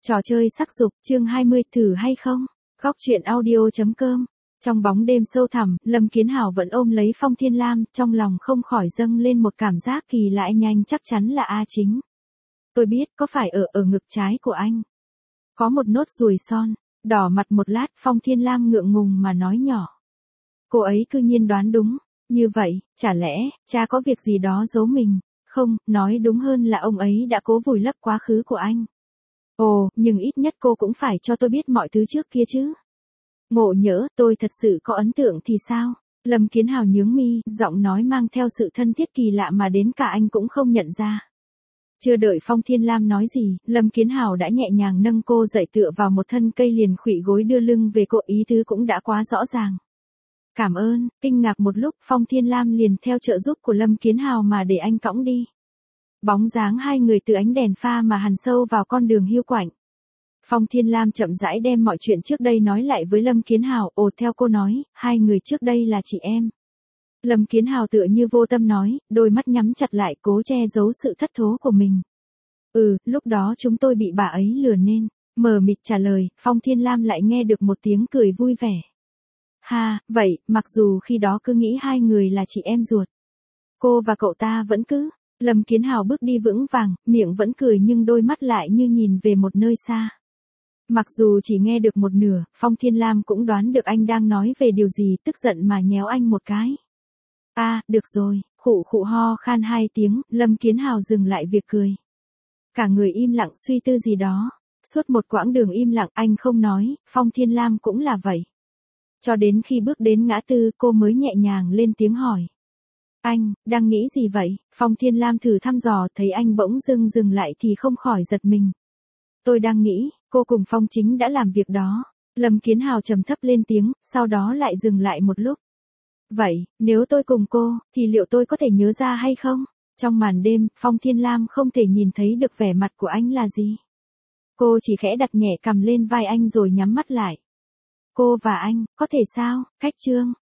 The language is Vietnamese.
Trò chơi sắc dục, chương 20, thử hay không? Góc truyện audio.com. Trong bóng đêm sâu thẳm, Lâm Kiến Hào vẫn ôm lấy Phong Thiên Lam, trong lòng không khỏi dâng lên một cảm giác kỳ lạ nhanh, chắc chắn là A Chính. Tôi biết, có phải ở ngực trái của anh có một nốt ruồi son. Đỏ mặt một lát, Phong Thiên Lam ngượng ngùng mà nói nhỏ. Cô ấy cư nhiên đoán đúng. Như vậy, chả lẽ, cha có việc gì đó giấu mình? Không, nói đúng hơn là ông ấy đã cố vùi lấp quá khứ của anh. Ồ, nhưng ít nhất cô cũng phải cho tôi biết mọi thứ trước kia chứ. Ngộ nhỡ, tôi thật sự có ấn tượng thì sao? Lâm Kiến Hào nhướng mi, giọng nói mang theo sự thân thiết kỳ lạ mà đến cả anh cũng không nhận ra. Chưa đợi Phong Thiên Lam nói gì, Lâm Kiến Hào đã nhẹ nhàng nâng cô dậy tựa vào một thân cây liền khuỵu gối đưa lưng về cô, ý tứ cũng đã quá rõ ràng. Cảm ơn, kinh ngạc một lúc, Phong Thiên Lam liền theo trợ giúp của Lâm Kiến Hào mà để anh cõng đi. Bóng dáng hai người từ ánh đèn pha mà hằn sâu vào con đường hiu quạnh. Phong Thiên Lam chậm rãi đem mọi chuyện trước đây nói lại với Lâm Kiến Hào, theo cô nói, hai người trước đây là chị em. Lâm Kiến Hào tựa như vô tâm nói, đôi mắt nhắm chặt lại cố che giấu sự thất thố của mình. Lúc đó chúng tôi bị bà ấy lừa nên, mờ mịt trả lời, Phong Thiên Lam lại nghe được một tiếng cười vui vẻ. Ha, vậy, mặc dù khi đó cứ nghĩ hai người là chị em ruột. Cô và cậu ta vẫn cứ. Lâm Kiến Hào bước đi vững vàng, miệng vẫn cười nhưng đôi mắt lại như nhìn về một nơi xa. Mặc dù chỉ nghe được một nửa, Phong Thiên Lam cũng đoán được anh đang nói về điều gì, tức giận mà nhéo anh một cái. Được rồi, khụ khụ ho khan hai tiếng, Lâm Kiến Hào dừng lại việc cười. Cả người im lặng suy tư gì đó. Suốt một quãng đường im lặng anh không nói, Phong Thiên Lam cũng là vậy. Cho đến khi bước đến ngã tư cô mới nhẹ nhàng lên tiếng hỏi. Anh, đang nghĩ gì vậy? Phong Thiên Lam thử thăm dò, thấy anh bỗng dừng lại thì không khỏi giật mình. Tôi đang nghĩ, cô cùng Phong Chính đã làm việc đó. Lâm Kiến Hào trầm thấp lên tiếng, sau đó lại dừng lại một lúc. Vậy, nếu tôi cùng cô, thì liệu tôi có thể nhớ ra hay không? Trong màn đêm, Phong Thiên Lam không thể nhìn thấy được vẻ mặt của anh là gì. Cô chỉ khẽ đặt nhẹ cằm lên vai anh rồi nhắm mắt lại. Cô và anh, có thể sao? Cách chương